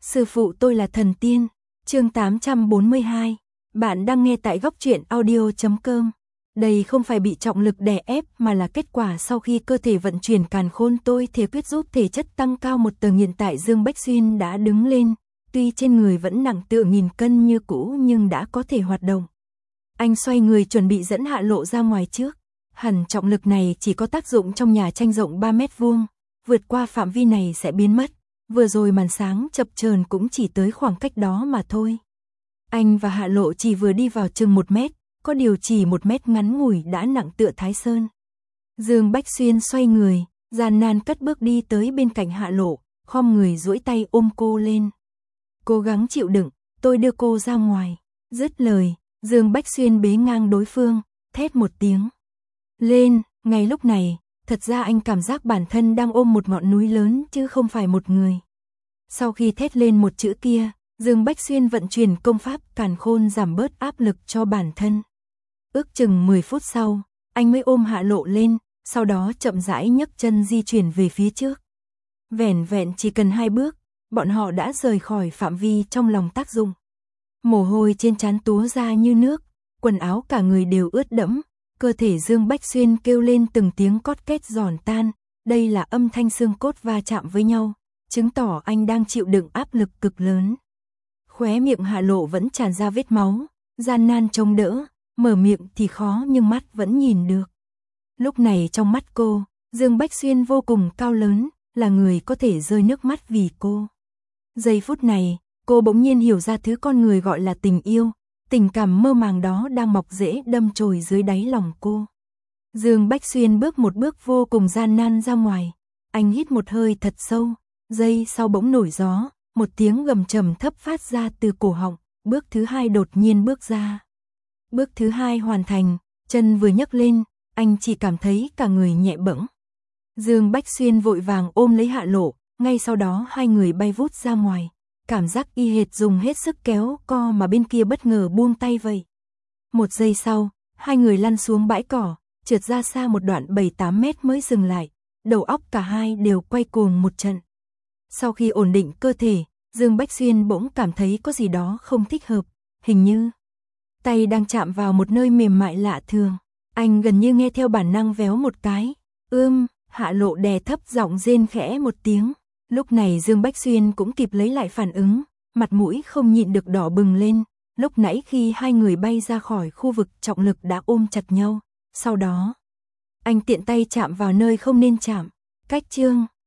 Sư phụ tôi là thần tiên. Chương 842. Bạn đang nghe tại góc truyện audio.com. Đây không phải bị trọng lực đè ép mà là kết quả sau khi cơ thể vận chuyển càn khôn tôi thể quyết giúp thể chất tăng cao một tầng. Hiện tại Dương Bách Xuyên đã đứng lên, tuy trên người vẫn nặng tựa nghìn cân như cũ nhưng đã có thể hoạt động. Anh xoay người chuẩn bị dẫn Hạ Lộ ra ngoài trước. Hẳn trọng lực này chỉ có tác dụng trong nhà tranh rộng 3 mét vuông, vượt qua phạm vi này sẽ biến mất. Vừa rồi màn sáng chập chờn cũng chỉ tới khoảng cách đó mà thôi. Anh và Hạ Lộ chỉ vừa đi vào chừng 1 mét, có điều chỉ 1 mét ngắn ngủi đã nặng tựa Thái Sơn. Dương Bách Xuyên xoay người, gian nan cất bước đi tới bên cạnh Hạ Lộ, khom người duỗi tay ôm cô lên. Cố gắng chịu đựng, tôi đưa cô ra ngoài. Dứt lời, Dương Bách Xuyên bế ngang đối phương, thét một tiếng. Lên, ngay lúc này, thật ra anh cảm giác bản thân đang ôm một ngọn núi lớn chứ không phải một người. Sau khi thét lên một chữ kia, Dương Bách Xuyên vận chuyển công pháp càn khôn giảm bớt áp lực cho bản thân. Ước chừng 10 phút sau, anh mới ôm Hạ Lộ lên, sau đó chậm rãi nhấc chân di chuyển về phía trước. Vẻn vẹn chỉ cần 2 bước, bọn họ đã rời khỏi phạm vi trong lòng tác dụng. Mồ hôi trên trán túa ra như nước, quần áo cả người đều ướt đẫm, cơ thể Dương Bách Xuyên kêu lên từng tiếng cót két giòn tan, đây là âm thanh xương cốt va chạm với nhau, chứng tỏ anh đang chịu đựng áp lực cực lớn. Khóe miệng Hạ Lộ vẫn tràn ra vết máu, gian nan chống đỡ, mở miệng thì khó nhưng mắt vẫn nhìn được. Lúc này trong mắt cô, Dương Bách Xuyên vô cùng cao lớn, là người có thể rơi nước mắt vì cô. Giây phút này, cô bỗng nhiên hiểu ra thứ con người gọi là tình yêu, tình cảm mơ màng đó đang mọc rễ đâm chồi dưới đáy lòng cô. Dương Bách Xuyên bước một bước vô cùng gian nan ra ngoài, anh hít một hơi thật sâu, giây sau bỗng nổi gió, một tiếng gầm trầm thấp phát ra từ cổ họng, bước thứ 2 đột nhiên bước ra. Bước thứ 2 hoàn thành, chân vừa nhấc lên, anh chỉ cảm thấy cả người nhẹ bẫng. Dương Bách Xuyên vội vàng ôm lấy Hạ Lộ, ngay sau đó hai người bay vút ra ngoài, cảm giác y hệt dùng hết sức kéo co mà bên kia bất ngờ buông tay vậy. Một giây sau, hai người lăn xuống bãi cỏ, trượt ra xa một đoạn 7-8 mét mới dừng lại, đầu óc cả hai đều quay cuồng một trận. Sau khi ổn định cơ thể, Dương Bách Xuyên bỗng cảm thấy có gì đó không thích hợp, hình như tay đang chạm vào một nơi mềm mại lạ thường. Anh gần như nghe theo bản năng véo một cái. Hạ Lộ đè thấp giọng rên khẽ một tiếng. Lúc này Dương Bách Xuyên cũng kịp lấy lại phản ứng, mặt mũi không nhịn được đỏ bừng lên. Lúc nãy khi hai người bay ra khỏi khu vực trọng lực đã ôm chặt nhau. Sau đó, anh tiện tay chạm vào nơi không nên chạm. Cách chương